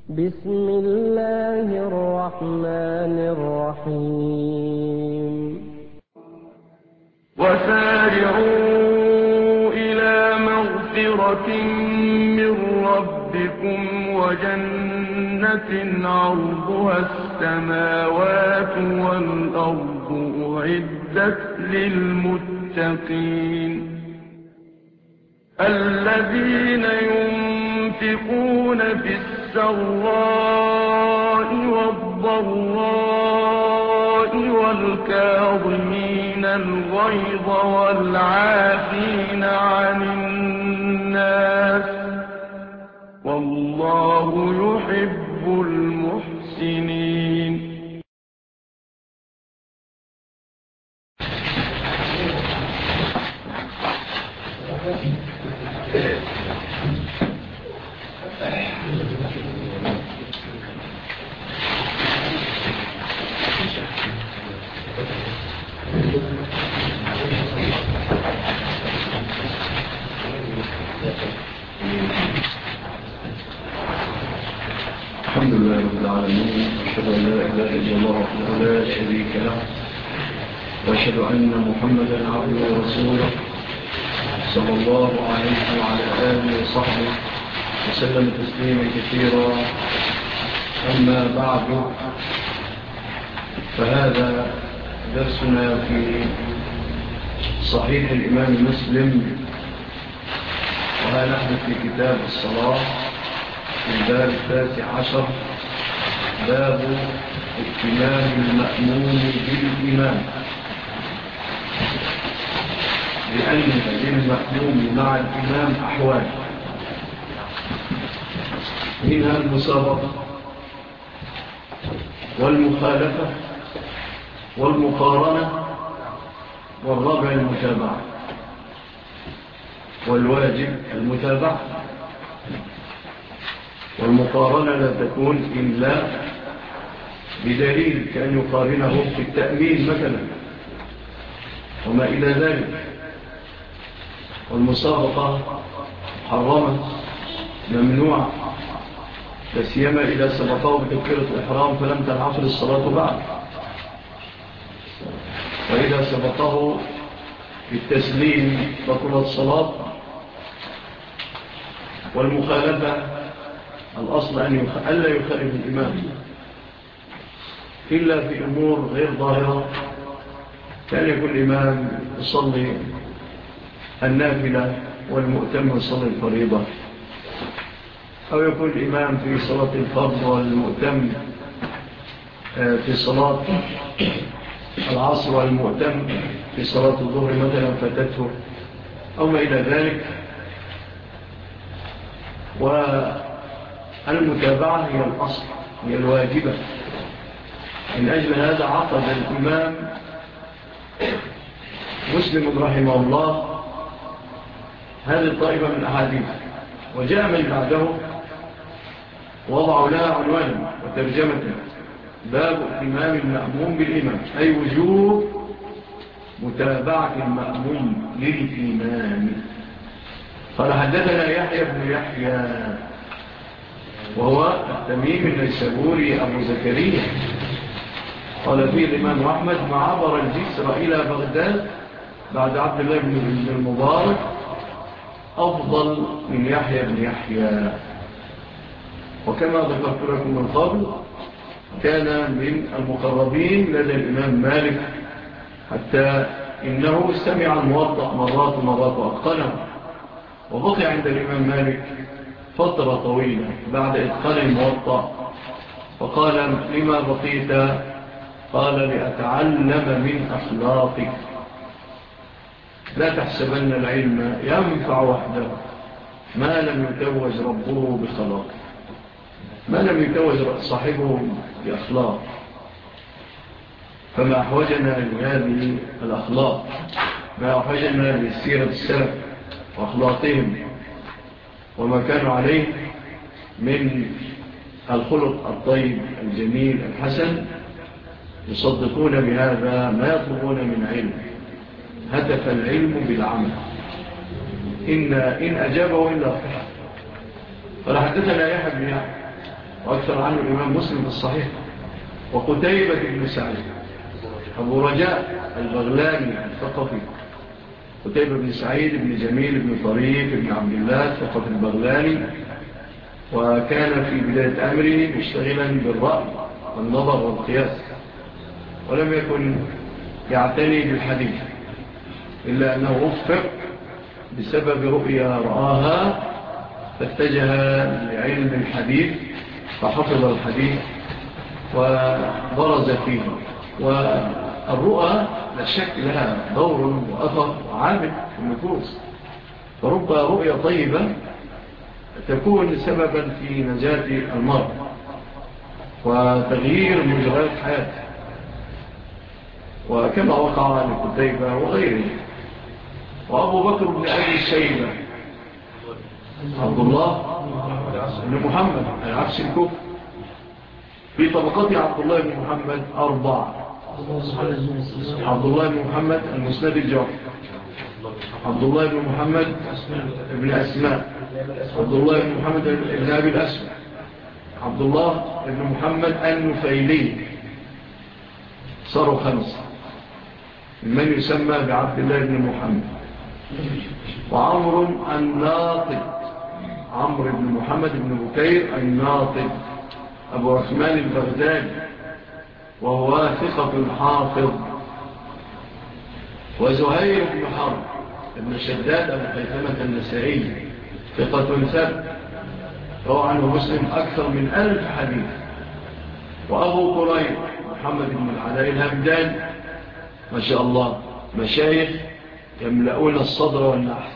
بسم الله الرحمن الرحيم وسارعوا إلى مغفرة من ربكم وجنة عرضها السماوات والأرض أعدت للمتقين الذين ينفقون في السراء والضراء والكاظمين الغيظ والعافين عن الناس والله يحب المحسنين. الحمد لله رب العالمين، وأشهد أن لا إله إلا الله وحده لا شريك له، وأشهد أن محمدا عبده ورسوله صلى الله عليه وعلى آله وصحبه وسلم تسليما كثيرا. أما بعد، فهذا درسنا في صحيح الإمام مسلم، وها نحن في كتاب الصلاة في الباب 13، باب ائتمام المأموم بالإمام، لأن للمأموم مع الإمام أحوال، منها المسابقة والمخالفة والمقارنة، والرابع المتابعة. والواجب المتابعة، والمقارنة لا تكون إلا بدليل، كأن يقارنه في التأمين مثلا وما إلى ذلك. والمسابقة حرمت ممنوع، لسيما إذا سبقه بتكبيرة الإحرام فلم تنعقد الصلاة بعد، وإذا سبقه بالتسليم بطلت الصلاة. والمخالفة الأصل ألا يخالف الإمام إلا في أمور غير ظاهرة، كان يكون الإمام يصلي النافلة والمؤتم يصلي الفريضة، أو يكون الإمام في صلاة الفرض والمؤتم في صلاة العصر والمؤتم في صلاة الظهر مثلا فاتته أو ما إلى ذلك. والمتابعة هي الأصل، هي الواجبة. من أجل هذا عقد الإمام مسلم رحمه الله هذه الطائفة من الأحاديث، وجاء من بعده وضعوا لها عنوانا وترجمة: باب ائتمام المأموم بالإمام، أي وجوب متابعة المأموم للإمام. قال: حدثنا يحيى بن يحيى وهو التميمي النيسابوري أبو زكريا، قال فيه الإمام أحمد: ما عبر الجسر إلى بغداد بعد عبد الله بن المبارك أفضل من يحيى بن يحيى. وكما ذكرت لكم من قبل، كان من المقربين لدى الإمام مالك، حتى إنه استمع الموطأ مرات ومرات وأتقنه، وبقي عند الإمام مالك فترة طويلة بعد إتقان الموطأ. فقال: لما بقيت؟ قال: لأتعلم من أخلاقك. لا تحسبن العلم ينفع وحده ما لم يتوج ربه بخلاق، ما لم يتوج صاحبه بأخلاق. فما أحوجنا لهذه الأخلاق، ما أحوجنا للسيرة السلف وأخلاقهم وما كانوا عليه من الخلق الطيب الجميل الحسن. يصدقون بهذا ما يطلبون من علم، هدف العلم بالعمل، إن أجابه إلا صح. قال: حدثنا يحيى بن يحيى وأكثر عنه الإمام مسلم في الصحيح. وقتيبة بن سعيد أبو رجاء البغلاني الثقفي، قتيبة بن سعيد بن جميل بن طريف بن عبد الله الثقفي البغلاني، وكان في بداية أمره مشتغلا بالرأي والنظر والقياس، ولم يكن يعتني بالحديث، إلا أنه وفق بسبب رؤيا رآها فاتجه لعلم الحديث فحفظ الحديث وبرز فيه. والرؤى لا شك لها دور وأثر عامل في النفوس، فرب رؤيا طيبة تكون سببا في نجاة المرء وتغيير مجريات حياته، وكما وقع لقتيبة وغيره. وأبو بكر بن أبي شيبة عبد الله بن محمد العبس الكوفي، في طبقات عبد الله بن محمد 4: عبد الله بن محمد المسند الجعفي، عبد الله بن محمد بن أسماء، عبد الله بن محمد بن أبي الأسود، عبد الله بن محمد النفيلي، صاروا 5 من يسمى بعبد الله بن محمد. وعمر الناطق، عمرو بن محمد بن بكير الناطق أبو عثمان البغدادي، وهو ثقة حافظ. وزهير بن حرب ابن شداد أبو خيثمة النسائي، ثقة ثبت، روى عنه مسلم أكثر من 1000 حديث. وأبو قريب محمد بن العلاء الهمدان، ما شاء الله، مشايخ يملؤون الصدر والنحس.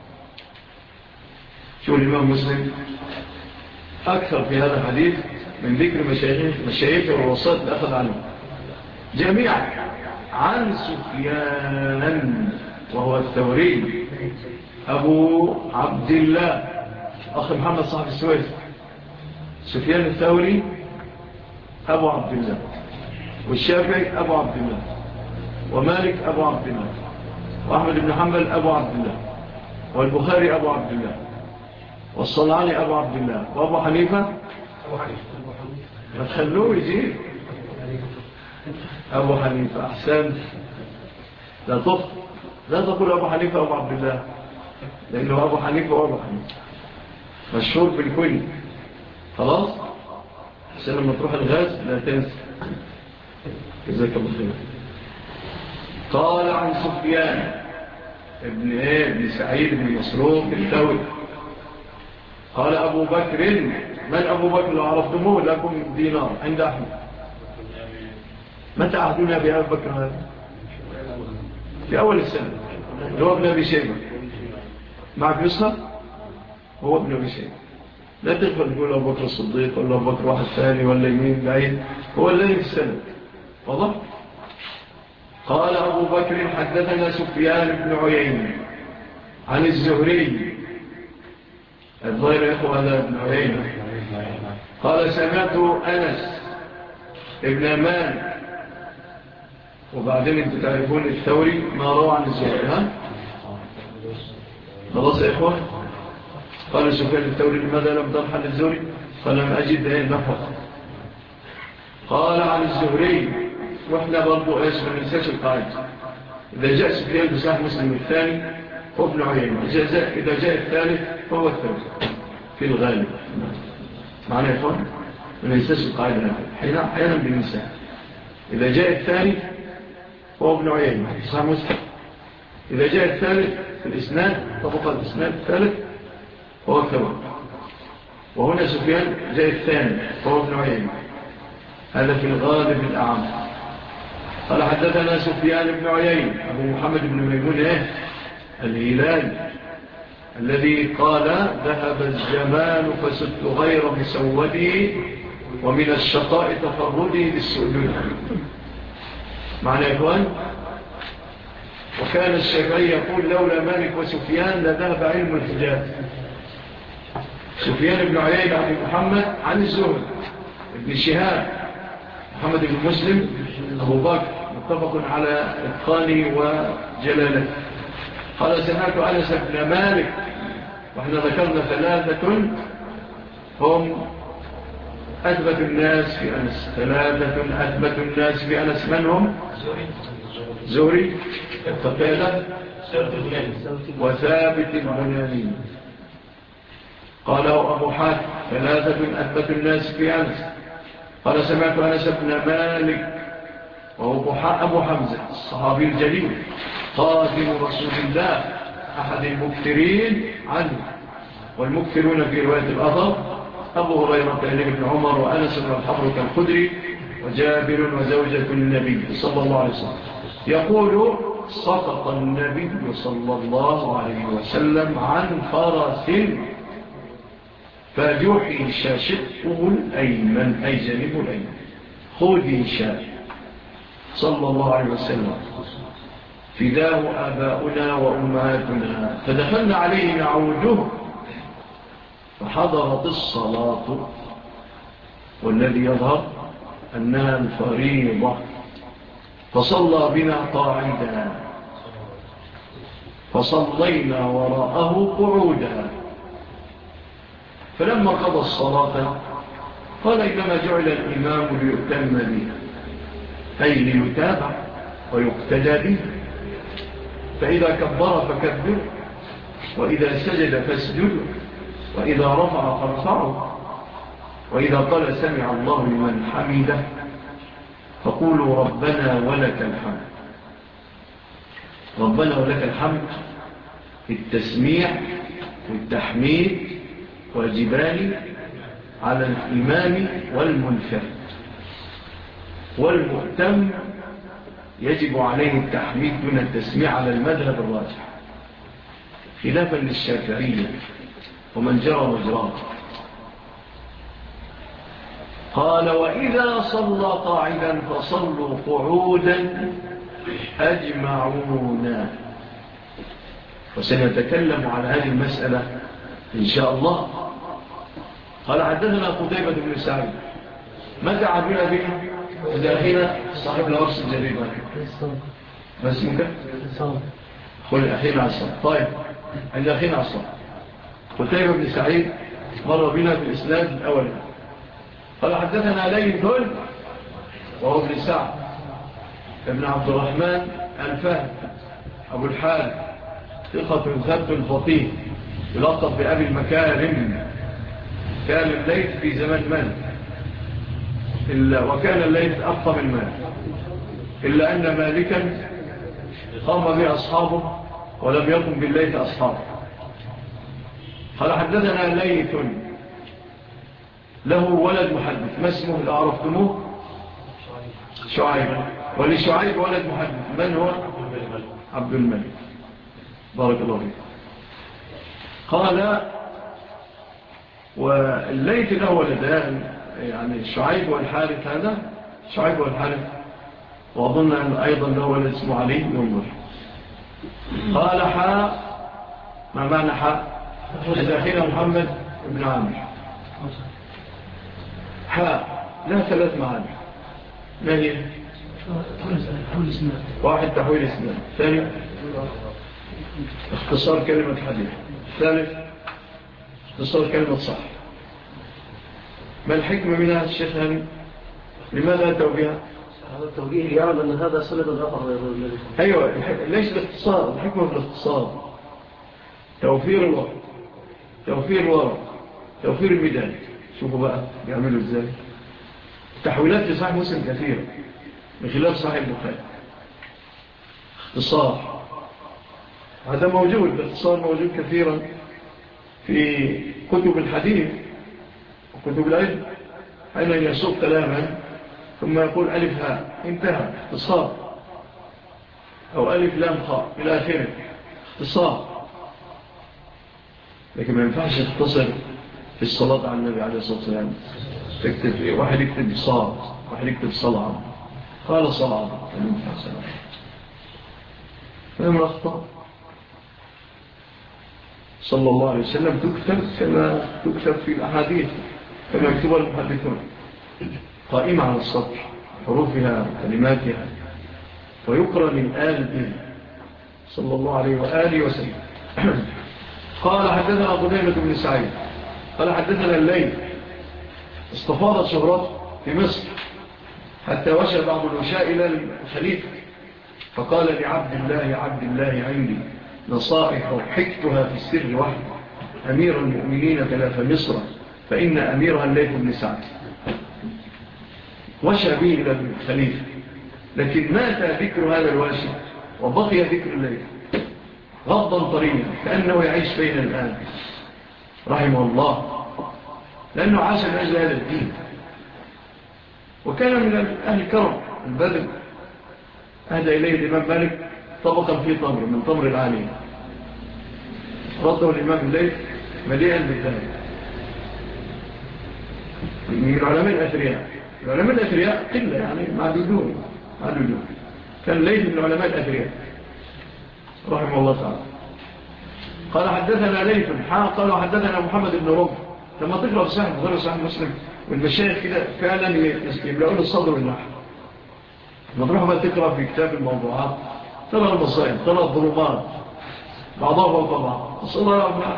شو الإمام مسلم أكثر في هذا الحديث من ذكر مشايخ والوسائط اللي أخذ عنه جميعا عن سفيان وهو الثوري أبو عبد الله، أخي محمد صاحب السويس، سفيان الثوري أبو عبد الله، والشافعي أبو عبد الله، ومالك أبو عبد الله، وأحمد بن حنبل أبو عبد الله، والبخاري أبو عبد الله، والصنعاني أبو عبد الله، وأبو حنيفة ما تخلوه يجيب أبو حنيفة. أحسن، لا تقول أبو حنيفة أبو عبد الله، لأنه أبو حنيفة وأبو حنيفة مشهور بالكل. خلاص، عشان لما تروح الغاز لا تنسى. جزاك الله خير. قال عن سفيان ابن سعيد بن مسروق الثوري قال أبو بكر، من أبو بكر لو عرفتموه لكم دينار عند أحمد. متى عهدنا بأبو بكر هذا؟ في أول السنة، هو ابن أبي شيبة. معك نسخة؟ هو ابن أبي شيبة. لا تغفل تقول أبو بكر الصديق ولا أبو بكر واحد ثاني ولا يمين بعيد، هو اللي في السنة. واضح؟ قال أبو بكر حدثنا سفيان بن عيينة عن الزهري، الظاهر يا أخوة هذا ابن عيينة، قال سمعت أنس ابن أمان. وبعدين انتم تعرفون الثوري ما روى عن الزهري، ها؟ خلاص يا إخوة. قال سفيان الثوري لماذا لم ترحل الزهري؟ فلم أجد نفق. قال عن الزهري، وإحنا برضو إيش من ننساش القاعدة، إذا جاء سفيان بصحيح مسلم الثاني هو ابن عيينة، إذا جاء الثالث فهو الثالث في الغالب. معنى يا إخوان من ننساش القاعدة، حينا بننساها. إذا جاء الثاني هو ابن عيينة صحيح مسلم، إذا جاء الثالث في الإسناد طبقة الإسناد الثالث هو الثالث. وهنا سفيان جاء الثاني هو ابن عيينة، هذا في الغالب الأعم. قال حدثنا سفيان بن عيينة أبو محمد بن ميمون الهلال الذي قال ذهب الزمان فسدت غير مسودي ومن الشقاء تفردي للسؤدد. معنى يا إخوان، وكان الشافعي يقول لولا مالك وسفيان لذهب علم الحجاز. سفيان بن عيينة أبو محمد عن الزهري، ابن شهاب محمد بن مسلم أبو بكر متفق على إتقانه وجلاله. قال سمعت أنس بن مالك، وإحنا ذكرنا 3 هم أثبت الناس في أنس، 3 أثبت الناس في أنس، من هم؟ زهري، قتادة، وثابت البناني. قاله أبو حاتم 3 أثبت الناس في أنس. قال سمعت أنس بن مالك وهو أبو حمزة الصحابي الجليل خادم رسول الله، أحد المكثرين عنه، والمكثرون في رواية الأثر أبو هريرة بن عمر وأنس بن الحبر الخدري وجابر وزوجة النبي صلى الله عليه وسلم. يقول سقط النبي صلى الله عليه وسلم عن فرس فجحش شقه الأيمن، أي جانبه الأيمن، خدش صلى الله عليه وسلم، فداه آباؤنا وأمهاتنا. فدخلنا عليه نعوده فحضرت الصلاة، والذي يظهر أنها الفريضة، فصلى بنا قاعدا فصلينا وراءه قعودا. فلما قضى الصلاة قال إنما جعل الإمام ليؤتم به، أي ليتابع ويقتدى به، فإذا كبر فكبر، وإذا سجد فاسجد، وإذا رفع فارفعه، وإذا قال سمع الله لمن حمده فقولوا ربنا ولك الحمد. ربنا ولك الحمد في التسميع والتحميد واجبان على الإمام والمنفرد، والمؤتم يجب عليه التحميد دون التسميع على المذهب الراجح، خلافا للشافعية ومن جرى مجراه. قال وإذا صلى قاعدا فصلوا قعودا أجمعون. وسنتكلم عن هذه المسألة إن شاء الله. قال حدثنا قتيبة بن سعيد. متى عبنا بنا؟ إذا أخينا صاحب العرس الجريب، ما اسمك؟ قل أخينا عصر. طيب إذا أخينا عصر قتيبة بن سعيد مر بنا في الإسناد الأول. قال حدثنا ليث وهو ابن سعد ابن عبد الرحمن الفهد أبو الحارث، ثقة ثبت فقيه، يلقب بأبي المكارم. كان الليث في زمان مالك، وكان الليث أبقى من مالك، إلا أن مالكا قام به أصحابه ولم يقم بالليث أصحابه. قال حدثنا ليث له ولد محدث، ما اسمه لو عرفتموه؟ شعيب. ولشعيب ولد محدث، من هو؟ عبد الملك. بارك الله فيك. قال والليث له ولدان، يعني شعيب والحارث، هذا شعيب والحارث، وأظن أن أيضا له ولد اسمه علي ينظر. قال حاء، ما معنى حاء؟ أخينا محمد بن عامر. حاء لها 3 معاني، ما هي؟ واحد تحويل اسناد، ثاني اختصار كلمة حديث، ثالث اختصار كلمة صح. ما الحكمة منها الشيخ هاني؟ لماذا أتوا بها؟ هذا التوجيه يعلم أن هذا سند الآخر. أيوة، ليش الاختصار؟ الحكمة في الاختصار توفير الوقت، توفير الورق، توفير الميدان. شوفوا بقى يعملوا ازاي. التحويلات في صحيح مسلم كثيرة بخلاف صحيح البخاري. اختصار هذا موجود، الاختصار موجود كثيرا في كتب الحديث وكتب العلم، حين يسوق كلاما ثم يقول ألف هاء انتهى، اختصار، أو ألف لام خاء إلى آخره، اختصار. لكن ما ينفعش تختصر في الصلاة على النبي عليه الصلاة والسلام. تكتب إيه؟ واحد يكتب صاد، واحد يكتب صلعة، قال صلعة، ما ينفع صلعة، فهم الأخطاء. صلى الله عليه وسلم تكتب كما تكتب في الأحاديث، كما يكتبها المحدثون، قائمة على السطر، حروفها وكلماتها، ويقرأ من آل به صلى الله عليه وآله وسلم. قال حدثنا قتيبة بن سعيد قال حدثنا الليث استفاضت شهرته في مصر حتى وشى بعض الوشاء إلى الخليفة، فقال لعبد الله عندي نصائح حكتها في السر وحده، أمير المؤمنين تلاف مصر فإن أميرها الليث بن سعد. وشى به إلى الخليفة، لكن مات ذكر هذا الواشي وبقي ذكر الليث غضا طريا كأنه يعيش بين الآن رحمه الله، لأنه عاش من أجل هذا الدين، وكان من أهل الكرم البدر. أهدى إليه الإمام مالك طبقا في تمر من تمر العالية، رده الإمام الليث مليئا بالذهب. من العلماء الأثرياء، العلماء الأثرياء قلة يعني معدودون. كان الليث من العلماء الأثرياء رحمه الله تعالى. قال حدثنا ليث قال حدثنا محمد بن رمح. لما تقرأ في صحيح البخاري وصحيح مسلم والمشايخ كده فعلا يملؤون الصدر والنحو. لما تروح بقى تقرأ في كتاب الموضوعات ترى المصائب، ترى الظلمات بعضها فوق بعض. أصل الله ربنا.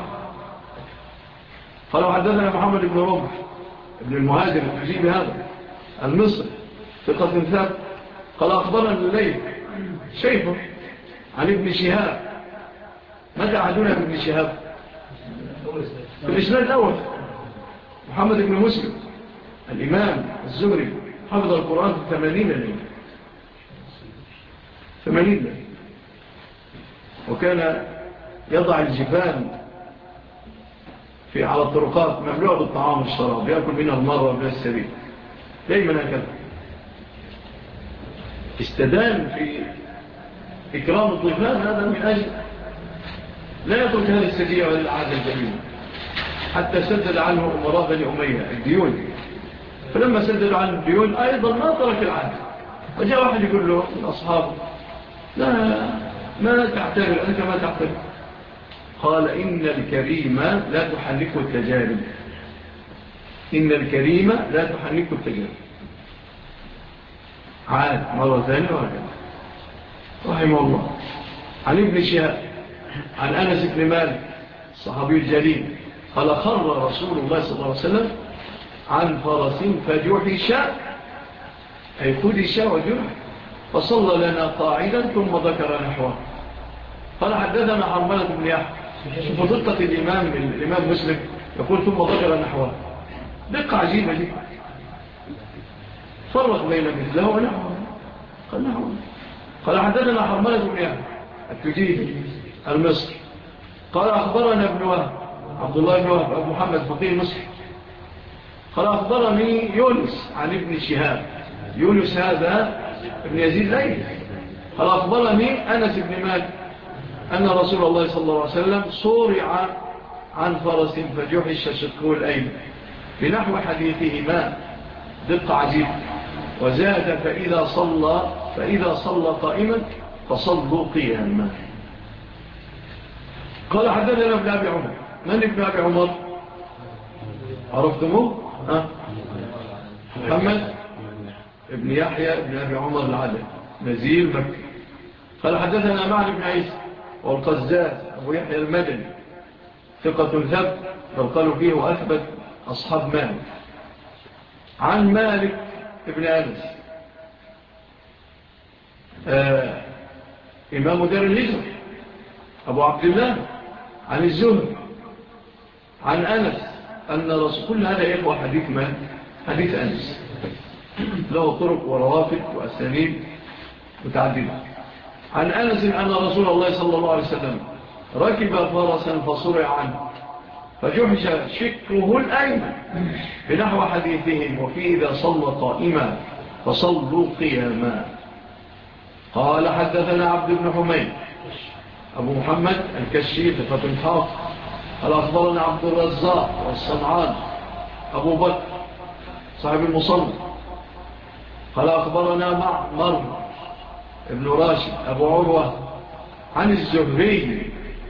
قال حدثنا محمد بن رمح ابن المهاجر الحجيب هذا المصري ثقة ثابت. قال أخبرنا الليث شيخه عن ابن شهاب. متى عهدنا ابن شهاب؟ في الإسناد الأول محمد بن مسلم الإمام الزهري حفظ القرآن في 80 ليلة 80 ليلة، وكان يضع الجبال على الطرقات مملوءة بالطعام والشراب يأكل منها المرة ومن السبيل دائما هكذا. استدان في إكرام الضيفان هذا من أجل لا يترك هذه السجية ولا العادة الجميلة، حتى سدد عنه أمراء بني أمية الديون. فلما سددوا عنه الديون أيضا ما ترك العادة، وجاء واحد يقول له من أصحابه لا ما تعتبر أنت ما تعتبر. قال إن الكريم لا تحنكه التجارب، إن الكريم لا تحنكه التجارب. عاد مرة ثانية وهكذا رحمه الله. عن ابن شهاب عن أنس بن مالك الصحابي الجليل قال خر رسول الله صلى الله عليه وسلم عن فرس فجحش أي خدش وجرح فصلى لنا قاعدا ثم ذكر نحوه. قال حدثنا حرملة بن يحيى. شوفوا دقة الإمام مسلم يقول ثم ذكر نحوه، دقة عجيبة دي. فرق بين مثله ونحوه. قال نحوه. قال حدثنا حرملة بن يحيى التجيبي المصري قال أخبرنا ابن وهب عبد الله بن وهب أبو محمد فقيه مصر قال أخبرني يونس عن ابن شهاب. يونس هذا ابن يزيد ليل. قال أخبرني أنس بن مالك أن رسول الله صلى الله عليه وسلم صورع عن فرس فجحش شقه الأيمن بنحو حديثهما دقة عجيبة. وزاد فإذا صلى قائما فصلوا قياما. قال حدثنا ابن أبي عمر. من ابن أبي عمر؟ عرفتموه؟ محمد ابن يحيى ابن أبي عمر العدل نزيل مكة. قال حدثنا معن بن عيسى والقزاز أبو يحيى المدني ثقة ثبت بل قالوا فيه وأثبت أصحاب مالك. عن مالك ابن أنس إمام دار الهجرة أبو عبد الله عن الزهري عن أنس أن رسول كل هذا إخوة حديث من؟ حديث أنس له طرق وروافد وأسانيد متعددة. عن أنس أن رسول الله صلى الله عليه وسلم ركب فرسا فصرع عنه فجحش شكه الأيمن بنحو حديثهم وفيه إذا صلى قائما فصلوا قياما. قال حدثنا عبد بن حميد أبو محمد الكشي ثقة حافظ قال أخبرنا عبد الرزاق والصنعان أبو بكر صاحب المصنف قال أخبرنا معمر ابن راشد أبو عروة عن الزهري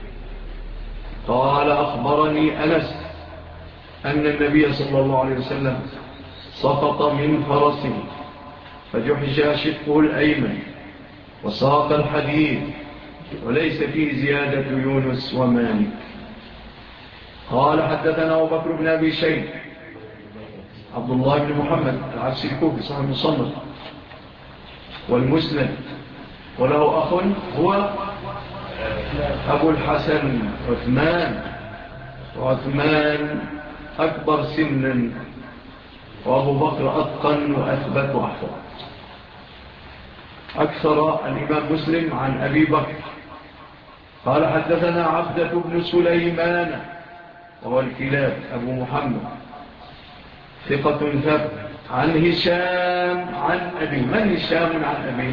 قال أخبرني أنس أن النبي صلى الله عليه وسلم سقط من فرسه فجحش شقه الأيمن وساق الحديث وليس فيه زيادة يونس ومالك. قال حدثنا أبو بكر بن أبي شيبة عبد الله بن محمد العبسي الكوفي صاحب المصنف والمسند، وله أخ هو أبو الحسن عثمان، وعثمان أكبر سنا، وأبو بكر أتقن وأثبت وأحفظ. أكثر الإمام مسلم عن أبي بكر قال حدثنا عبدة بن سليمان وهو الكلاب أبو محمد ثقة ثبت عن هشام عن أبي. من هشام عن أبي؟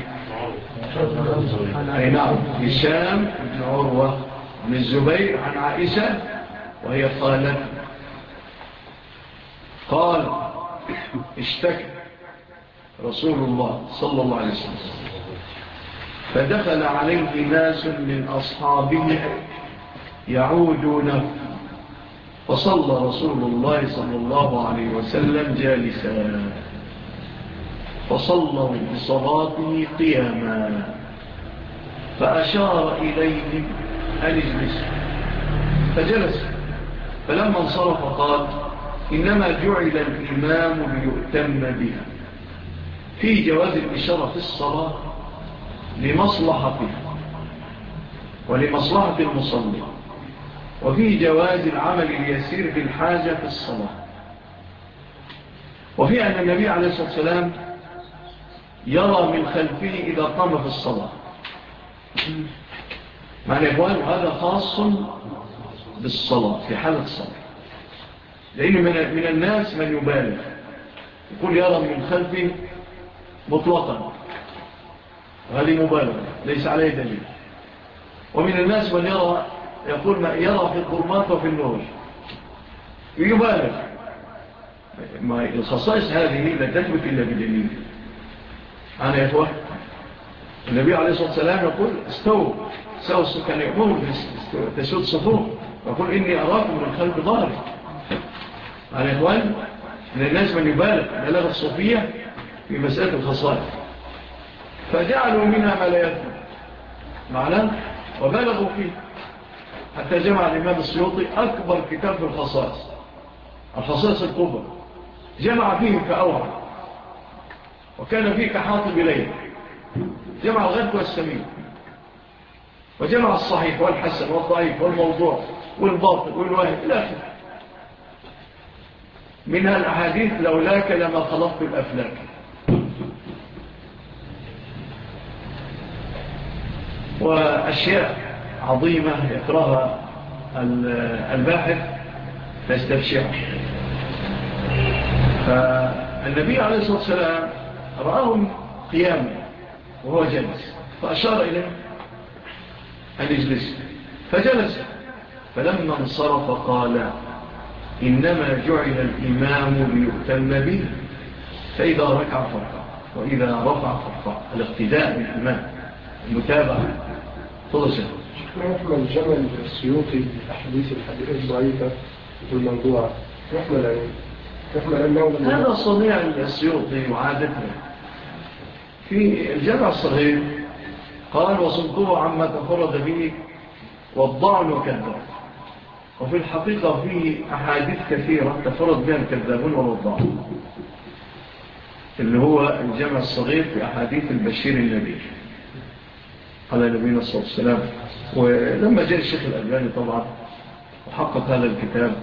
أي نعم، هشام بن عروة بن الزبير عن عائشة وهي قالت قال اشتكى رسول الله صلى الله عليه وسلم فدخل عليه ناس من أصحابه يعودونه، فصلى رسول الله صلى الله عليه وسلم جالسا، فصلوا بصلاته قياما، فأشار إليهم أن اجلسوا فجلس، فلما انصرف قال إنما جعل الإمام ليؤتم به، في جواز الإشارة في الصلاة لمصلحته ولمصلحة المصلي، وفي جواز العمل اليسير بالحاجة في الصلاة، وفي أن النبي عليه الصلاة والسلام يرى من خلفه إذا قام في الصلاة. معنى إخوان هذا خاص بالصلاة في حالة الصلاة، لأن من الناس من يبالغ يقول يرى من خلفه مطلقا، وهذه مبالغة ليس عليه دليل. ومن الناس من يقول ما يرى في الظلمات وفي النور، يبالغ. ما الخصائص هذه لا تثبت إلا بدليل. أنا يا إخوة النبي عليه الصلاة والسلام يقول استووا كان يأمر تسود صفوف، يقول إني أراكم من خلف ظهري. أنا يا إخوان من الناس من يبالغ بلغ الصوفية في مسألة الخصائص، فجعلوا منها ما لا يثبت معناه وبالغوا فيه، حتى جمع الإمام السيوطي أكبر كتاب في الخصائص الكبرى، جمع فيه كأوعى، وكان فيه كحاطب إليه، جمع الغد والسمين، وجمع الصحيح والحسن والضعيف والموضوع والباطل والواهب إلى آخره. منها الأحاديث لولاك لما خلقت الأفلاك. وأشياء عظيمة يقرأها الباحث فيستبشرها. فالنبي عليه الصلاة والسلام رآهم قياما وهو جلس، فأشار إليه أن يجلس فجلس، فلما انصرف قال إنما جعل الإمام ليؤتم به، فإذا ركع فركع وإذا رفع فرفع، الاقتداء بالإمام، المتابعة. تضشر يحمل جمل السيوطي أحاديث الضعيفة والموضوع، يحمل أنه هذا صنيع السيوطي وعادته. في الجامع الصغير قال وصدوه عما تفرد به والضعن وكذب، وفي الحقيقة فيه أحاديث كثيرة تفرد بها الكذابون والضعن، اللي هو الجامع الصغير في أحاديث البشير النبي على نبينا صلى الله عليه وسلم. ولما جاء الشيخ الألباني طبعا وحقق هذا الكتاب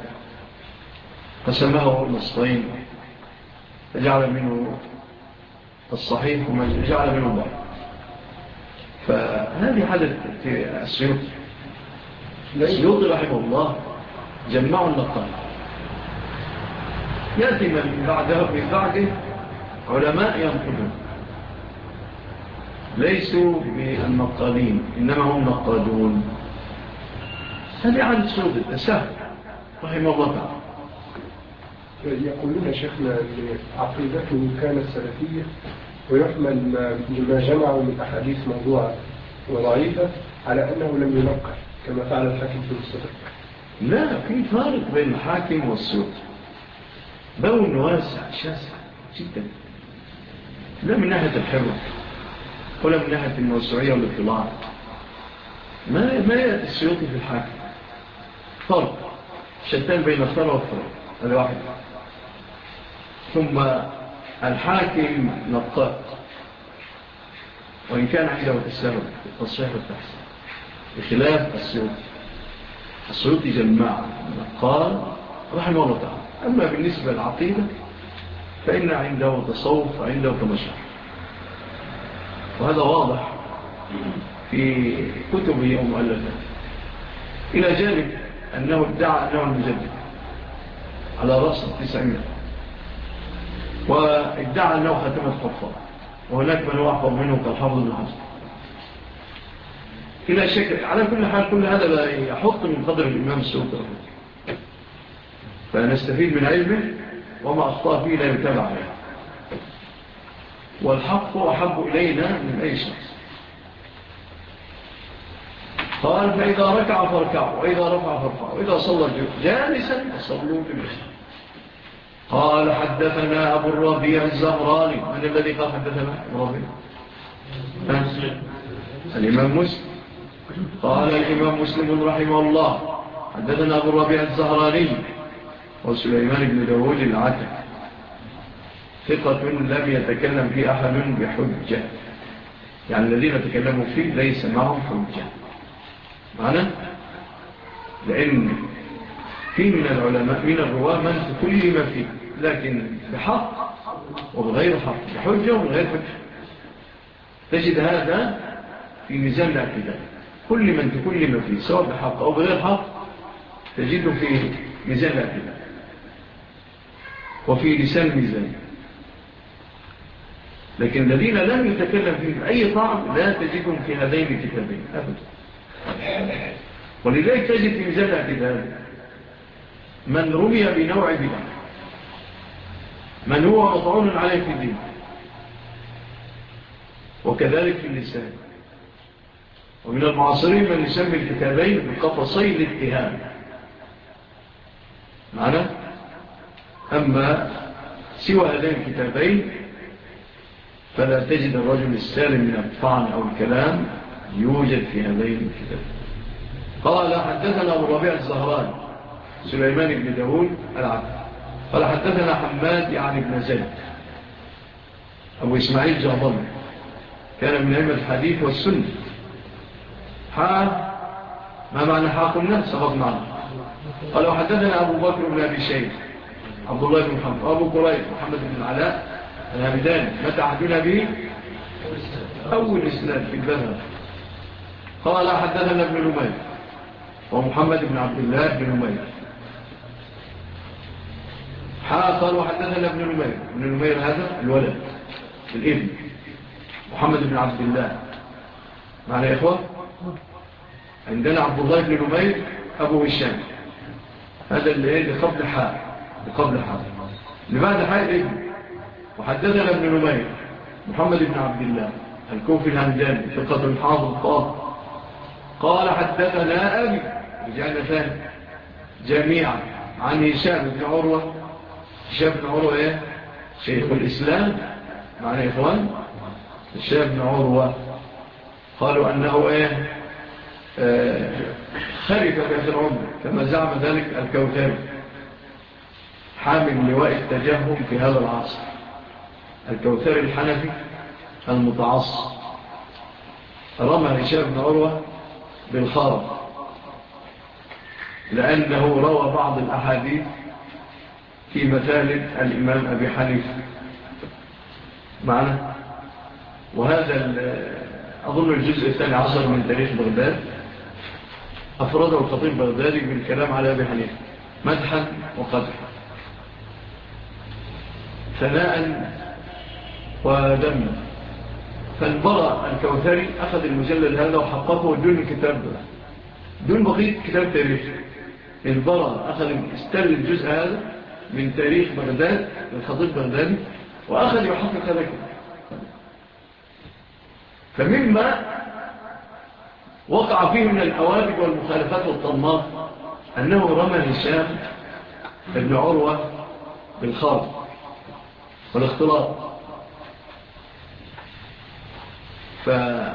قسمه نصفين، فجعل منه الصحيح وجعل منه الضعيف. فهذه حدث في السيوطي رحمه الله جمعوا النقال، يأتي من بعده علماء ينقلون، ليسوا بالنقالين إنما هم نقادون. هذه عن السيوطي السهل رحمه الله تعالى. يقولون شيخنا أن عقيدته كانت سلفية، ويحمل ما جمعوا من أحاديث موضوعة وضعيفة على أنه لم ينقل كما فعل الحاكم في المستدرك. لا، في فارق بين الحاكم والسيوطي، بون واسع شاسع جدا، لا من ناحية الحرة ولا من ناحية الموسوعية والاطلاع. ما يأتي السيوطي في الحاكم، فرق شتان بين الثرى والثرى، هذا واحد. ثم الحاكم نقاء وإن كان عنده تساهل في التصحيح والتحسين بخلاف السيوطي جماعة قال رحمه الله تعالى. أما بالنسبة للعقيدة فإن عنده تصوف وعنده تمشح، وهذا واضح في كتبه ومؤلفاته، إلى جانب أنه ادعى أنه المجدد على رأس 900، وادعى أنه ختمة حفظ، وهناك من هو أحفظ منه كالحافظ بن حزم. إلى شكل على كل حال كل هذا لا يحط من قدر الإمام السيوطي، فنستفيد من علمه، وما أخطأ فيه لا يتابع عليه، والحق أحب إلينا من أي شخص. قال فإذا ركع فاركع، وإذا رفع فارفع، وإذا صلى جالسا فصلوا جلوسا. قال حدثنا أبو الربيع الزهراني. من الذي قال حدثنا أبو الربيع؟ الإمام مسلم. قال الإمام مسلم رحمه الله حدثنا أبو الربيع الزهراني وسليمان بن داود العتك، ثقة لم يتكلم فيه أحد بحجة، يعني الذين تكلموا فيه ليس معهم حجة معنا، لأن فيه من العلماء من الرواة من تكلم فيه لكن بحق وبغير حق، بحجة وبغير حجة. تجد هذا في ميزان الاعتدال، كل من تكلم فيه سواء بحق أو بغير حق تجده في ميزان الاعتدال وفي لسان ميزان. لكن الذين لم يتكلم فيه أي طعم لا تجدهم في هذين الكتابين أبدا. ولذلك تجد في ميزان الاعتدال من رمي بنوع بدعة، من هو مطعون عليه في الدين، وكذلك في اللسان. ومن المعاصرين من يسمي الكتابين بقفصي الاتهام معنا. أما سوى هذين الكتابين فلا تجد الرجل السالم من الطعن أو الكلام يوجد في هذين الكتابين. قال حدثنا أبو الربيع الزهراني سليمان بن داود العتك قال حدثنا حماد يعني بن زيد أبو إسماعيل جهضمي، كان من علم الحديث والسنة. ما معنى قلنا سبق معنا. قال وحدثنا أبو بكر بن أبي شيخ عبد الله بن محمد وأبو كريب محمد بن العلاء الهمداني. متى عهدنا به؟ أول إسناد في الباب. قال حدثنا ابن نمير ومحمد بن عبد الله بن نمير. قال وحدثنا ابن نمير. ابن نمير هذا الولد الابن محمد بن عبد الله. معنا يا إخوة؟ عندنا عبد الله بن نمير أبو هشام، هذا اللي لقبل حال لبعد حال ابن. وحدثنا ابن نمير محمد بن عبد الله الكوفي الهمداني ثقة الحافظ الطاهر. قال حدثنا أبي رجعنا ثاني جميعا عن هشام بن عروة. هشام بن عروة إيه؟ شيخ الإسلام معنا يا إخوان. هشام بن عروة قالوا أنه إيه؟ خليفة في العمر كما زعم ذلك الكوثري حامل لواء التجهم في هذا العصر، الكوثري الحنفي المتعصب. رمى هشام بن عروة بالخارج لأنه روى بعض الأحاديث في مثالب الإمام أبي حنيفة معنا. وهذا أظن الجزء 12 من تاريخ بغداد أفرده الخطيب بغدادي بالكلام على أبي حنيفة مدحا وقدحا ثناء ودما. فالبرى الكوثري أخذ المجلد هذا وحققه دون الكتاب ده، دون بقية كتاب تاريخ. البرى أخذ استل الجزء هذا من تاريخ بغداد للخطيب بغدادي وأخذ يحقق هذا كده. فمما وقع فيه من الأوابد والمخالفات والطماط أنه رمى هشام بن عروة بالخارج والاختلاط. فدافع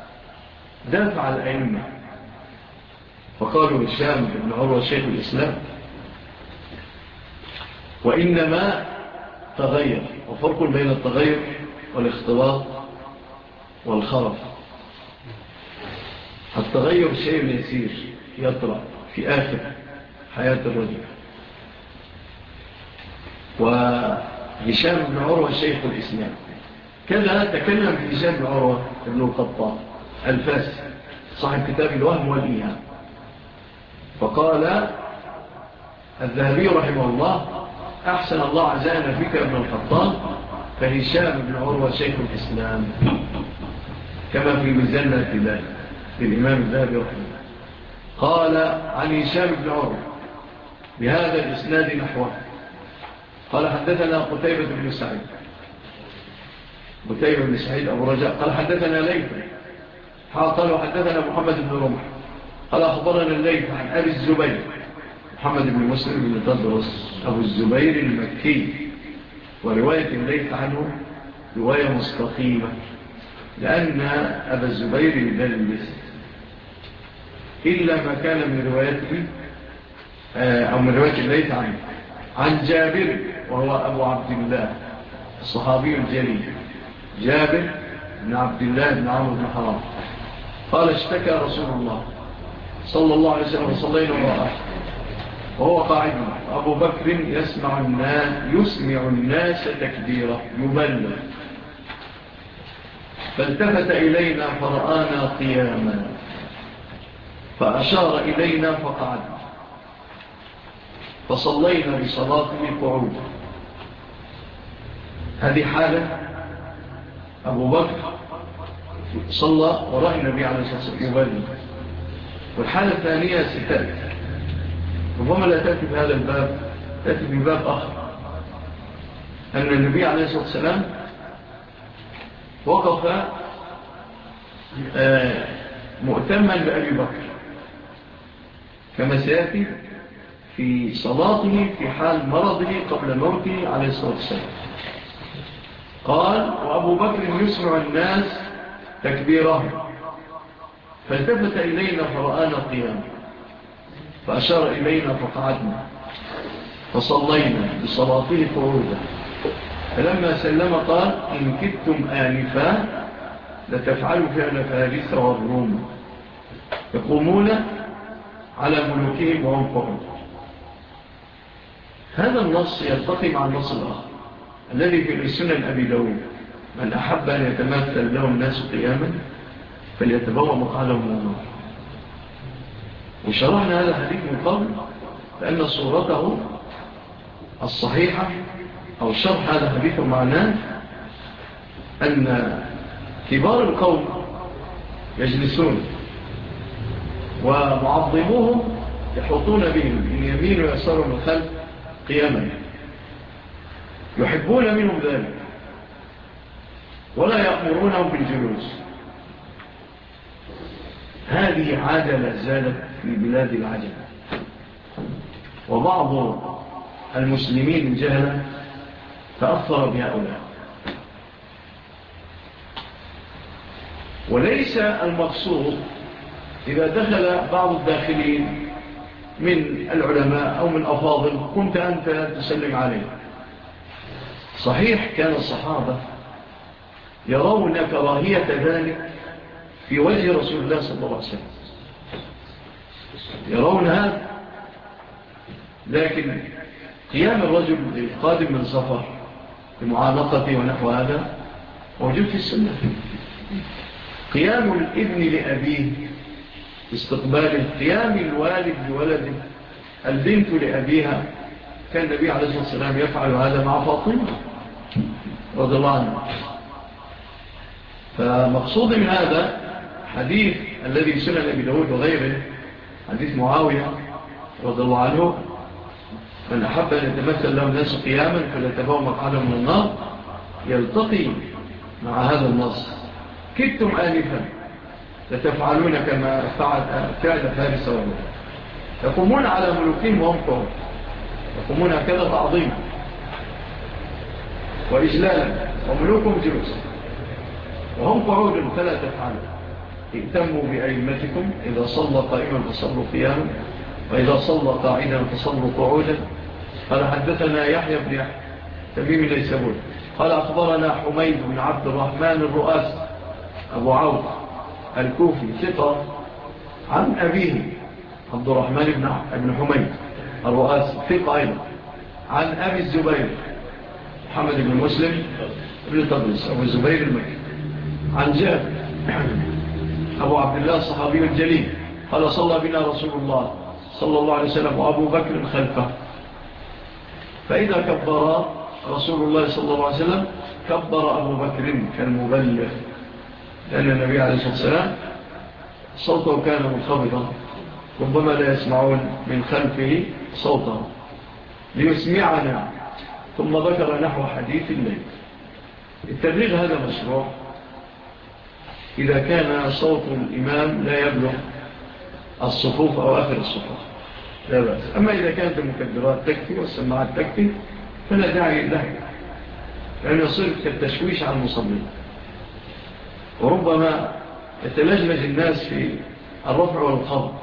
الأئمة وقالوا هشام بن عروة شيخ الإسلام، وإنما تغير، وفرق بين التغير والاختلاط والخرف. التغير شيء يسير يطرأ في آخر حياة الرجل. وهشام بن عروة شيخ الإسلام كذا تكلم في هشام بن عروة ابن الخطاب الفاسي صاحب كتاب الوهم والإيهام، فقال الذهبي رحمه الله: أحسن الله عزانا فيك ابن الخطاب، فهشام بن عروة شيخ الإسلام، كما في ميزان الاعتدال للإمام الذهبي رحمه الله. قال عن هشام بن عروة بهذا الإسناد نحوه. قال حدثنا قتيبة بن سعيد أبو رجاء قال حدثنا ليث قال حدثنا محمد بن رمح قال أخبرنا الليث عن أبي الزبير محمد بن مسلم بن تدرس أبو الزبير المكي، ورواية الليث عنه رواية مستقيمة لأن أبا الزبير يدلس إلا ما كان من روايته أو من رواية الليث عنه عن جابر وهو أبو عبد الله الصحابي الجليل جابر بن عبد الله بن عمرو بن حرام قال: اشتكى رسول الله صلى الله عليه وسلم وصلينا وراءه وهو قاعد، أبو بكر يسمع الناس تكبيرا يبلغ، فالتفت إلينا فرآنا قياما فأشار إلينا فقعدنا فصلينا بصلاته قعودا. هذه حالة أبو بكر صلى وراء النبي عليه الصلاة والسلام يبلغ. والحالة الثانية ستات، ربما لا تأتي في هذا الباب، تأتي في باب آخر، أن النبي عليه الصلاة والسلام وقف مؤتما بأبي بكر كما سيأتي في صلاته في حال مرضه قبل موته عليه الصلاة والسلام. قال: وأبو بكر يسمع الناس تكبيرهم، فالتفت إلينا فرآنا قياما فأشار إلينا فقعدنا فصلينا بصلاته قعودا، فلما سلم قال: إن كدتم آنفا لتفعلوا فعل فارس والروم يقومون على ملوكهم وهم قعود. هذا النص يلتقي مع النص الآخر الذي في السنن أبي داود: من أحب أن يتمثل له الناس قياما فليتبوأ مقعده من النار. وشرحنا هذا الحديث من قبل لأن صورته الصحيحة أو شرح هذا الحديث معناه أن كبار القوم يجلسون ومعظموهم يحوطون بهم من يمين ويسار من خلف قياما، يحبون منهم ذلك ولا يأمرونهم بالجلوس. هذه عادة لا زالت في بلاد العجم، وبعض المسلمين الجهلة تأثر بهؤلاء. وليس المقصود إذا دخل بعض الداخلين من العلماء أو من أفاضل كنت أنت تسلم عليه. صحيح كان الصحابة يرون كراهية ذلك في وجه رسول الله صلى الله عليه وسلم، يرون هذا، لكن قيام الرجل القادم من سفر بمعانقته ونحو هذا موجود في السنة. قيام الابن لأبيه استقباله، قيام الوالد لولده، البنت لأبيها، كان النبي عليه الصلاة والسلام يفعل هذا مع فاطمة رضي الله عنه. فمقصود من هذا حديث الذي سنن أبي داود وغيره، حديث معاوية رضي الله عنه: من أحب أن يتمثل له الناس قياما فليتبوأ مقعده من النار، يلتقي مع هذا النص: كدتم آنفا لتفعلون كما فعل فارس والروم يقومون على ملوكهم وهم قعود، يقومون هكذا تعظيما وإجلالا، وملوكهم جلوسا وهم قعود فلا تفعلوا. ائتموا بأئمتكم، إذا صلى قائما فصلوا قياما، وإذا صلى قاعدا فصلوا قعودا. قال: حدثنا يحيى بن يحيى تميم النيسابوري قال أخبرنا حميد بن عبد الرحمن الرؤاس أبو عوف الكوفي ثقة عن أبيه عبد الرحمن بن حميد الرؤاس ثقة أيضا عن أبي الزبير محمد بن مسلم بن تدرس أبو الزبير المكي عن جابر أبو عبد الله الصحابي الجليل قال صلى بنا رسول الله صلى الله عليه وسلم وأبو بكر خلفه فإذا كبر رسول الله صلى الله عليه وسلم كبر أبو بكر كالمبلغ لأن النبي عليه الصلاة والسلام صوته كان منخفضا ربما لا يسمعون من خلفه صوته ليسمعنا ثم ذكر نحو حديث الليل. التبليغ هذا مشروع إذا كان صوت الإمام لا يبلغ الصفوف أو آخر الصفوف لا بأس. أما إذا كانت المكبرات تكفي والسماعات تكفي فلا داعي له لأن يصير كالتشويش على المصلين وربما يتلجلج الناس في الرفع والخفض.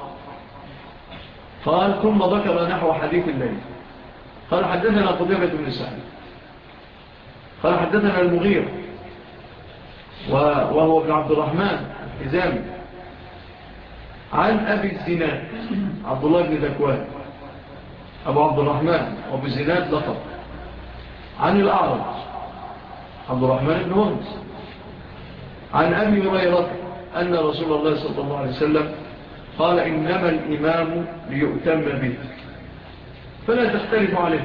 قال ثم ذكر نحو حديث الليل قال حدثنا قتيبة بن سعيد قال حدثنا المغيرة وهو ابن عبد الرحمن الحزامي عن أبي الزناد عبد الله بن ذكوان أبو عبد الرحمن وأبو الزناد لقب عن الأعرج عبد الرحمن بن هرمز عن أبي هريرة أن رسول الله صلى الله عليه وسلم قال إنما الإمام ليؤتم به فلا تختلف عليه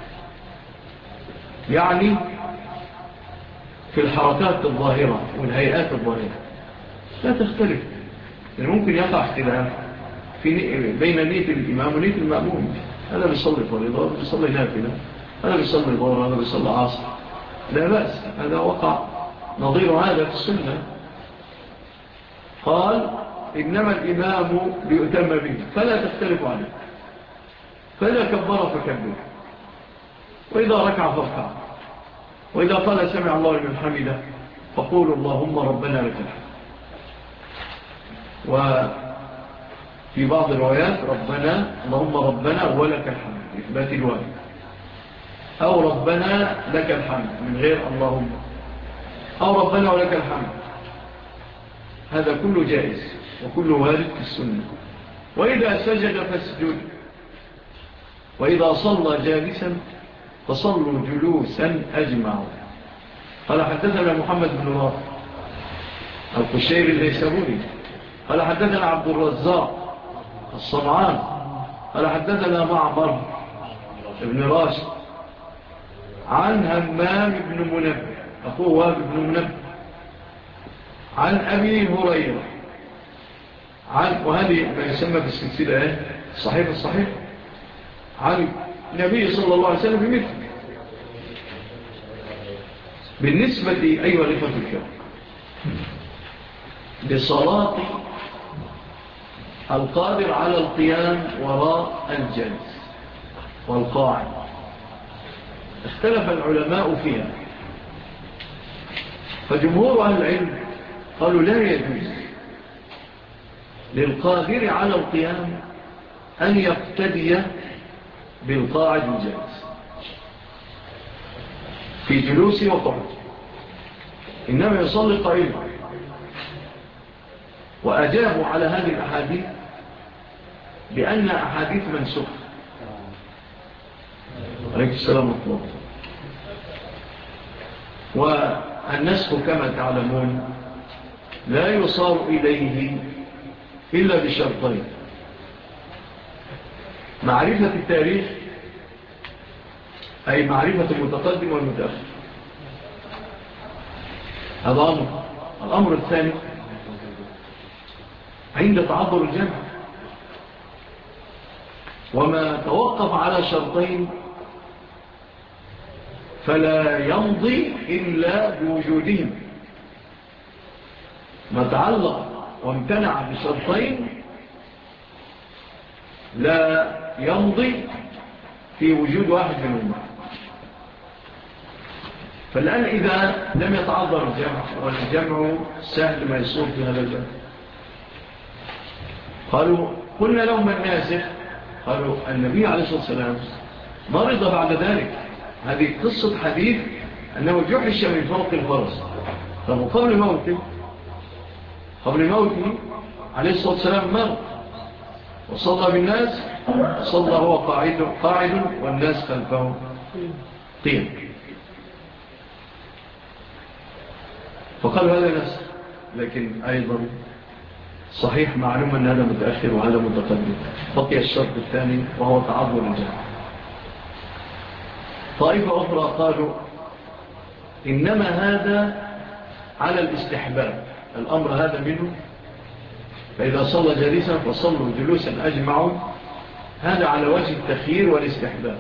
يعني في الحركات الظاهرة والهيئات الظاهرة لا تختلف يعني ممكن يقع اختلاف بين نية الإمام ونية المأموم هذا بيصلي فريضة هذا بيصلي نافلة هذا بيصلي ظهر هذا بيصلي عصر لا بأس هذا وقع نظير هذا في السنة. قال إنما الإمام ليؤتم به فلا تختلف عليه فإذا كبر فكبر وإذا ركع فاركع وإذا قال سمع الله لمن حمده فقولوا اللهم ربنا لك الحمد. وفي بعض الروايات ربنا اللهم ربنا ولك الحمد إثبات الواجب أو ربنا لك الحمد من غير اللهم أو ربنا ولك الحمد هذا كله جائز وكله وارد في السنة. وإذا سجد فاسجد وإذا صلى جالسا فصلوا جلوسا أجمعوا. قال حدثنا محمد بن رافع القشيري النيسابوري قال حدثنا عبد الرزاق الصنعان قال حدثنا معمر ابن راشد عن همام بن منبه أخوه وهب بن منبه عن أبي هريرة وهذه ما يسمى بالسلسلة الصحيح عن النبي صلى الله عليه وسلم بمثل. بالنسبة أيها الإخوة الكرام لصلاة القادر على القيام وراء الجالس والقاعد اختلف العلماء فيها فجمهور أهل العلم قالوا لا يجوز للقادر على القيام أن يقتدي بالقاعد الجالس في جلوس وقعد إنما يصلي قائما. وأجابوا على هذه الأحاديث بأن أحاديث منسوخة عليك السلام عليكم. والنسخ كما تعلمون لا يصار إليه إلا بشرطين: معرفة التاريخ أي معرفة المتقدم والمتأخر، هذا أمر. الأمر الثاني عند تعذر الجمع، وما توقف على شرطين فلا يمضي إلا بوجودهم. ما تعلق وامتنع بشرطين لا يمضي في وجود واحد منهم. فالآن إذا لم يتعذر الجمع والجمع سهل ما يصور في هذا الجمع، قلنا لهم الناسخ، قالوا النبي عليه الصلاة والسلام مرض بعد ذلك هذه قصة حديث أنه جحش من فوق الفرس. طب قبل موته عليه الصلاة والسلام مر وصلى بالناس، صلى هو قاعد والناس خلفه قيم. فقال هذا ناس، لكن أيضا صحيح معلوم أن هذا متأخر وهذا متقدم. بقي الشرط الثاني وهو تعذر الجمع. طائفة أخرى قالوا إنما هذا على الاستحباب، الأمر هذا منه، فإذا صلى جالسا فصلوا جلوسا أجمعوا، هذا على وجه التخيير والاستحباب.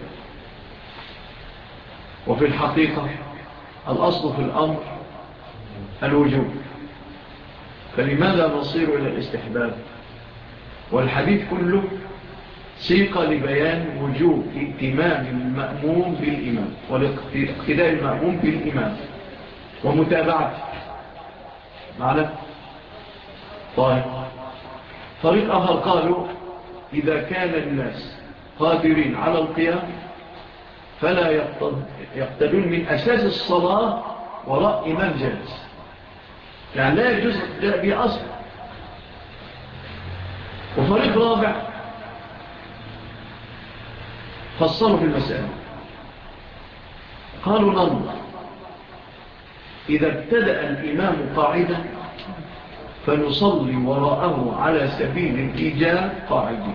وفي الحقيقة الأصل في الأمر الوجوب، فلماذا نصير إلى الاستحباب؟ والحديث كله سيق لبيان وجوب ائتمام المأموم بالإمام والاقتداء المأموم بالإمام ومتابعته معنا. طيب، طريق آخر قالوا إذا كان الناس قادرين على القيام فلا يقتدون من أساس الصلاة وراء إمام جالس، يعني لا يجوز اقتداء به أصلا. وفريق رابع فصلوا في المسألة، قالوا ننظر إذا ابتدأ الإمام قاعدا فنصلي وراءه على سبيل الإيجاب قاعدين.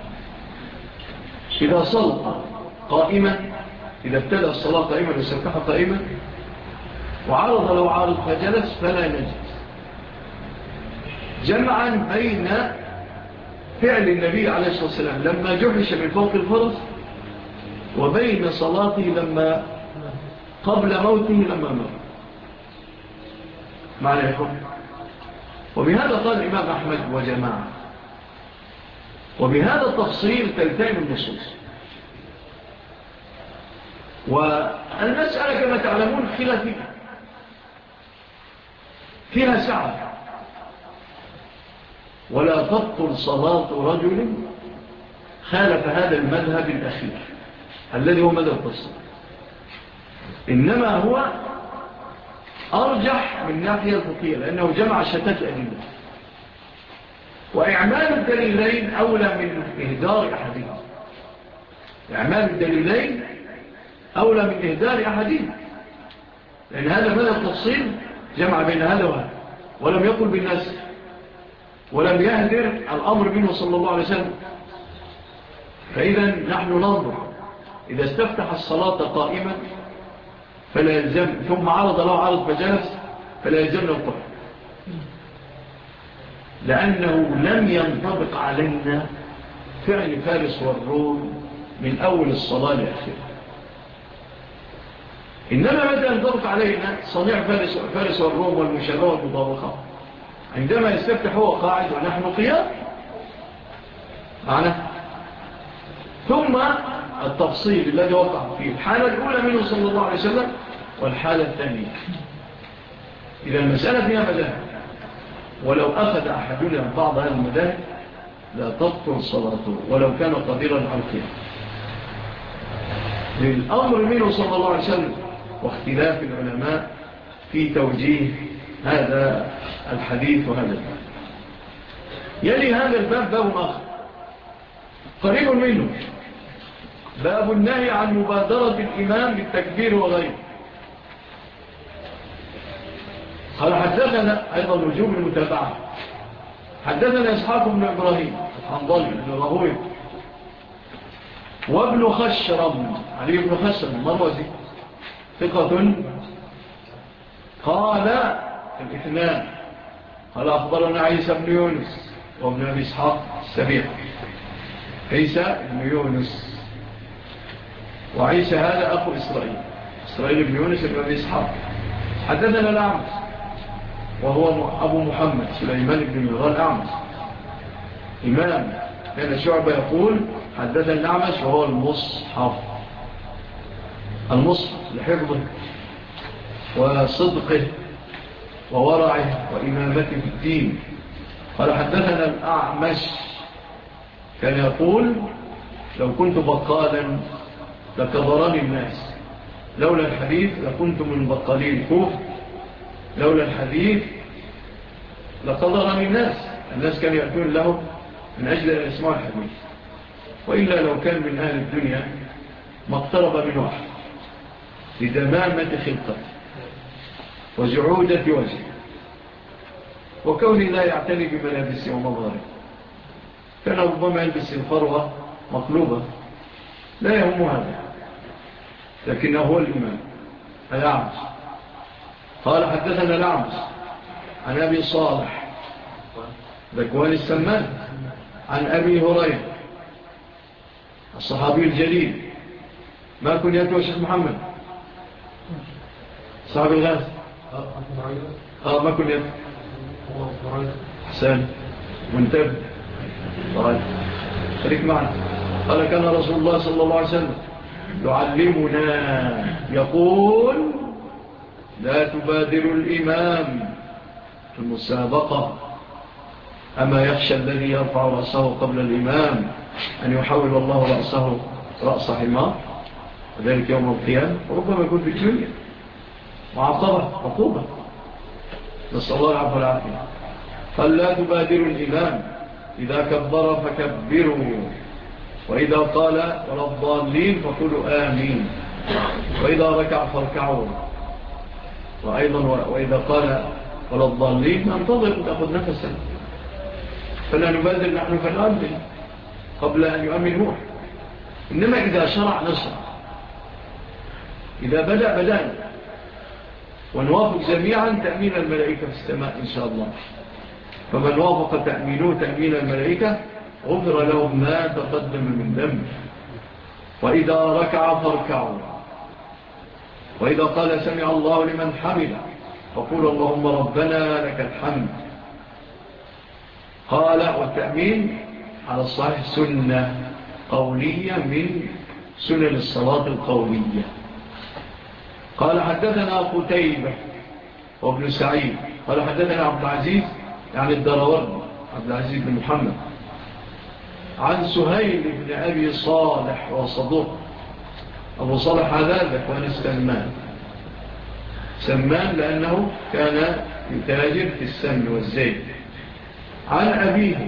إذا صلى قائما، إذا ابتدأ الصلاة قائما وسبح قائما وعرض لو عارض فجلس فلا نجلس، جمعا بين فعل النبي عليه الصلاة والسلام لما جحش من فوق الفرس وبين صلاته لما قبل موته لما مر. معنى يكون، وبهذا قال الإمام أحمد وجماعة، وبهذا التفصيل تلتئم النصوص. والمسألة كما تعلمون خلافية فيها سعة، ولا تبطل صلاة رجل خالف هذا المذهب الأخير الذي هو مذهب التفصيل، إنما هو أرجح من ناحية الفقهية لأنه جمع شتات الأدلة، وإعمال الدليلين أولى من إهدار أحدهم. إعمال الدليلين أولى من إهدار أحدهم، لأن هذا ماذا التفصيل جمع بين هذا وهذا ولم يقل بالناس ولم يهدر الأمر منه صلى الله عليه وسلم. فإذا نحن ننظر إذا استفتح الصلاة قائما فلا يلزم، ثم عرض له عرض فجلس فلا يلزمنا القرآن، لأنه لم ينطبق علينا فعل فارس والروم من أول الصلاة لآخرها، إنما متى ينطبق علينا صنيع فارس والروم والمشابهة والمطابقة عندما يستفتح هو قاعد ونحن قيام معنا. ثم التفصيل الذي وقع فيه الحالة الأولى منه صلى الله عليه وسلم والحالة الثانية. إذا المسألة فيها مذاهب، ولو أخذ أحدنا بعض هذه المذاهب لا تبطل صلاته ولو كان قديرا على القيام، للأمر منه صلى الله عليه وسلم واختلاف العلماء في توجيه هذا الحديث وهذا الباب. يلي هذا الباب باب آخر قريب منه، باب النهي عن مبادرة الإمام بالتكبير وغيره. قال حدثنا أيضا وجوب المتابعة. حدثنا إسحاق بن إبراهيم الحنظلي بن راهويه وابن خشرم علي بن خشرم مروزي ثقة. قال الاثنان قال أخبرنا عيسى بن يونس وابن أبي إسحاق السبيع. عيسى بن يونس، وعيسى هذا أخو إسرائيل بن يونس بن أبي إسحاق. حدثنا الأعمش وهو أبو محمد سليمان بن مغال الأعمش إمام، كان شعبة يقول حدثنا الأعمش وهو المصحف لحفظه وصدقه وورعه وإمامته في الدين. قال حدثنا الأعمش كان يقول لو كنت بقالا لكبرني الناس لولا الحديث لكنت من بطالي الكوفة، لولا الحديث لقدرني الناس كانوا يأتون له من أجل أن يسمعوا الحديث، وإلا لو كان من أهل الدنيا ما اقترب من واحد لدمامة خلقته وجعودة وجهه وكونه لا يعتني بملابسه ومظهره. كان ربما يلبس الفروة مقلوبة لا يهم هذا، لكنه هو الإمام الأعمش. قال حدثنا الأعمش عن أبي صالح ذكوان السمان عن أبي هريرة الصحابي الجليل. ما كن يأتوا الشيخ محمد صحاب الغاز ما كن يأتوا حسان منتبه. طيب خليك معنا. قال كان رسول الله صلى الله عليه وسلم يعلمنا يقول لا تبادر الإمام في المسابقة، أما يخشى الذي يرفع رأسه قبل الإمام أن يحول الله رأسه رأس حمار، وذلك يوم القيامة وربما يكون في الدنيا عقوبة نسأل الله العفو والعافية. قال لا تبادر الإمام، إذا كبر فكبروا، وإذا قال ولا الضالين فقولوا آمين، وإذا ركع فاركعوا، وأيضا وإذا قال ولا الضالين ننتظر تأخذ نفسا، فلا نبادر نحن فنؤمن قبل أن يؤمن هو. إنما إذا شرع نشرع، إذا بدأنا، ونوافق جميعا تأمين الملائكة في السماء إن شاء الله. فمن وافق تأمين الملائكة غفر لهم ما تقدم من ذنب. وإذا ركع فاركعوا، وإذا قال سمع الله لمن حمده فقول اللهم ربنا لك الحمد. قال والتأمين على الصحيح سنة قولية من سنن الصلاة القولية. قال حدثنا قتيبة وابن سعيد قال حدثنا عبد العزيز يعني الدراوردي عبد العزيز بن محمد عن سهيل بن أبي صالح وصدوق. أبو صالح هذا ذكوان سمان لأنه كان يتاجر في السمن والزيت. عن أبيه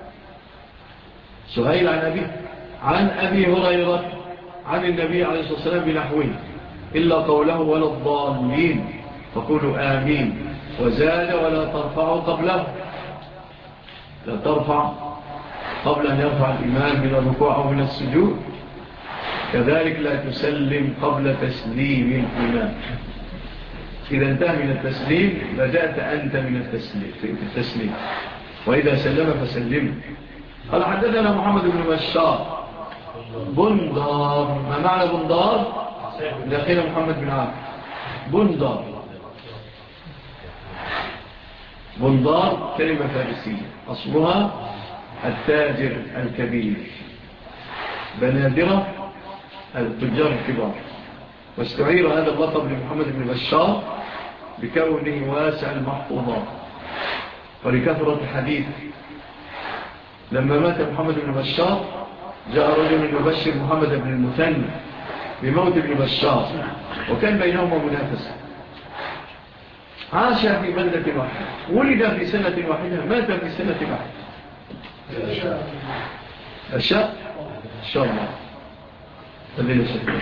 سهيل عن أبي هريرة عن النبي عليه الصلاة والسلام بنحوه إلا قوله ولا الضالين فقولوا آمين، وزاد ولا ترفعوا قبله، لا ترفع قبل أن يرفع الإمام من الركوع أو من السجود، كذلك لا تسلم قبل تسليم الإمام. إذا انتهى من التسليم بدأت أنت من التسليم، وإذا سلم فسلم. قال حدثنا محمد بن بشار بندار. ما معنى بندار؟ داخل محمد بن عامر. بندار كلمة فارسية أصلها التاجر الكبير، بنادرة التجار الكبار. واستعير هذا اللقب لمحمد بن بشار بكونه واسع المحفوظات ولكثرة الحديث. لما مات محمد بن بشار جاء رجل يبشر محمد بن المثنى بموت ابن بشار، وكان بينهما منافسة. عاش في بلدة واحدة، ولد في سنة واحدة، مات في سنة واحدة. أشاء إن شاء الله الذين شكرا.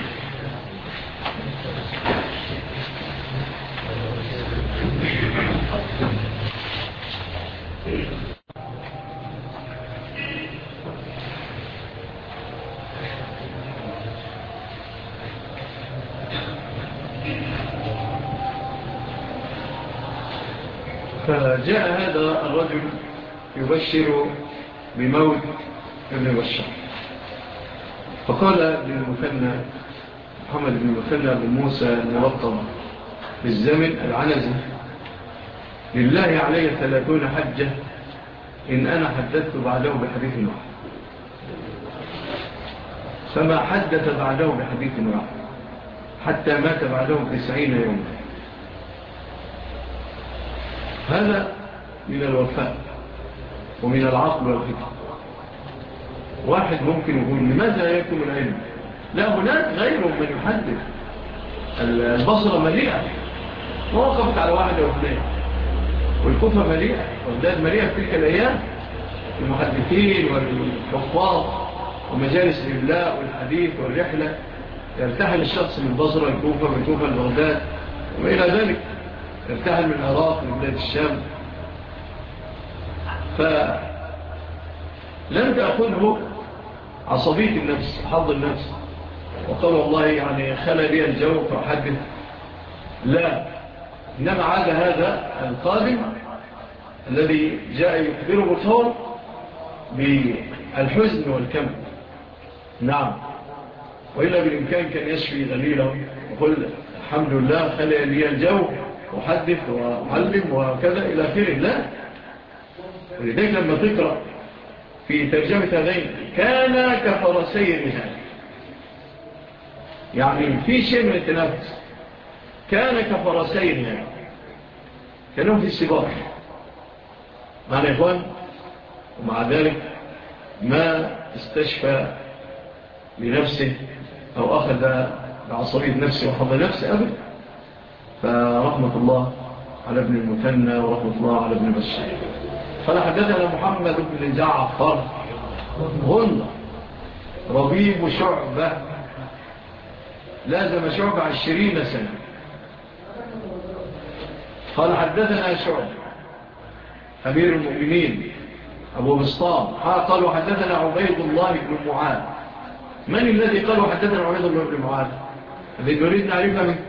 فجاء هذا الرجل يبشر بموت ابن بشار، فقال للمثنى محمد بن المثنى بن موسى الملقب بالزمن العنزي لله علي 30 حجة إن أنا حدثت بعده بحديث واحد. فما حدث بعده بحديث واحد حتى مات بعده 90 يوما. هذا من الوفاء ومن العقل والفكر. واحد ممكن يقول لماذا يكتم العلم؟ لا، هناك غيره من يحدث. البصرة مليئة، ما وقفت على واحد أو اثنين، والكوفة مليئة، والبلاد مليئة في تلك الأيام، المحدثين والحفاظ ومجالس الإملاء والحديث والرحلة. يرتحل الشخص من البصرة الكوفة، من الكوفة لبغداد وإلى ذلك، يرتحل من العراق لبلاد الشام. فلم تأخذه عصبية النفس، حظ النفس، وقال والله يعني خلى لي الجو فأحدث، لا، إنما عاد هذا القادم الذي جاء يخبره الفور بالحزن والكم. نعم، وإلا بالإمكان كان يشفي غليله وقل الحمد لله خلى لي الجو وحدث وعلم وكذا إلى آخره. لا، ولذلك لما تقرأ في ترجمة هذين كان كفرسي الرهان، يعني في شيء من التنافس، كان كفرسي الرهان، كانوا في السباق معنا يا إخوان، ومع ذلك ما استشفى لنفسه أو أخذ بعصبية نفسه وحظ نفسه أبدا. فرحمة الله على ابن المثنى ورحمة الله على ابن بشار. فلحدثنا محمد بن جعفر غندر ربيب شعبة، لازم شعبة 20 سنة. قال حدثنا شعبة أمير المؤمنين أبو بسطام قالوا حدثنا عبيد الله بن معاذ. من الذي قالوا حدثنا عبيد الله بن معاذ؟ الذي نريد نعرفها من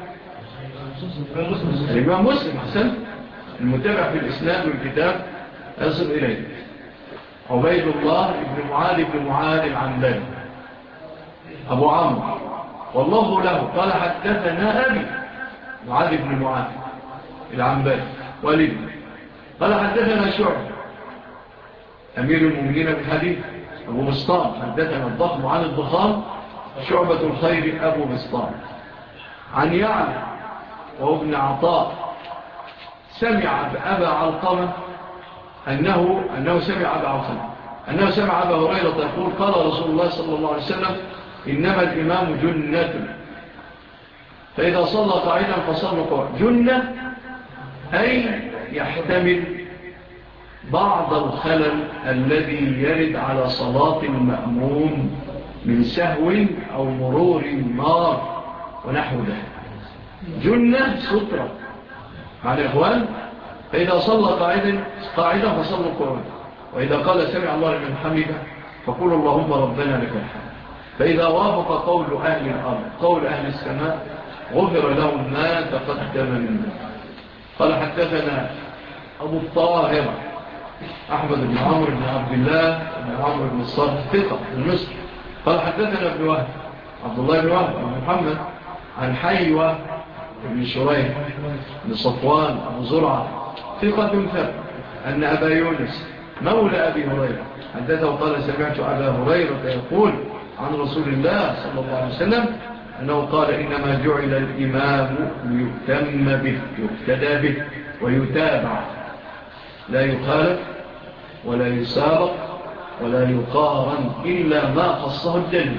الإمام مسلم. حسن المتابع في الإسناد والكتاب يصل إليه عبيد الله بن معاذ بن معاذ العنبري أبو عمرو والله له قال حدثنا أبي معاذ بن معاذ العنبري والد قال حدثنا شعبة أمير المؤمنين بالحديث أبو بسطام حدثنا الضخم عن الضخام شعبة الخير أبو بسطام عن يعلى وهو ابن عطاء سمع أبا علقمة أنه سمع أبا علقمة أنه سمع أبا هريرة يقول قال رسول الله صلى الله عليه وسلم إنما الإمام جنة فإذا صلى قاعدا فصلوا قاعدا. جنة أي يحتمل بعض الخلل الذي يرد على صلاة المأموم من سهو أو مرور النار ونحو ذلك. جنة سترة مع الإخوان. فإذا صلى قاعدا فصلوا قاعدا، وإذا قال سمع الله لمن حمده فقول اللهم ربنا لك الحمد. فإذا وافق قول أهل الأرض قول أهل السماء غفر لهم ما تقدم منه. قال حدثنا أبو الطاهر أحمد بن عمرو بن عبد الله بن عمرو بن الصرف ثقة المصري. قال حدثنا ابن وهب عبد الله بن وهب بن محمد عن حيوة بن شريح بن صفوان أبو زرعة ثقة ثبت أن أبا يونس مولى أبي هريرة حدثه قال سمعت أبا هريرة يقول عن رسول الله صلى الله عليه وسلم أنه قال إنما جعل الإمام ليهتم به يقتدى به ويتابع لا يخالف ولا يسابق ولا يقارن إلا ما خصه الدليل.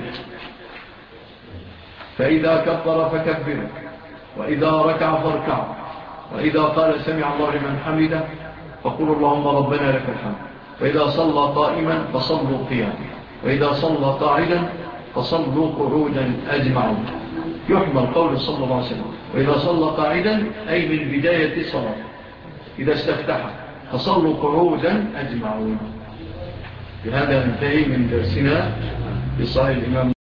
فإذا كبر فكبر، وإذا ركع فاركع، وإذا قال سمع الله لمن حمده فقولوا اللهم ربنا لك الحمد. وإذا صلى قائما فصلوا قياما، وإذا صلى قاعدا فصلوا قعودا أجمعون. يحمل قول صلى الله عليه وسلم وإذا صلى قاعدا أي من بداية الصلاة إذا استفتح فصلوا قعودا أجمعون. بهذا ننتهي من درسنا بصحيح الإمام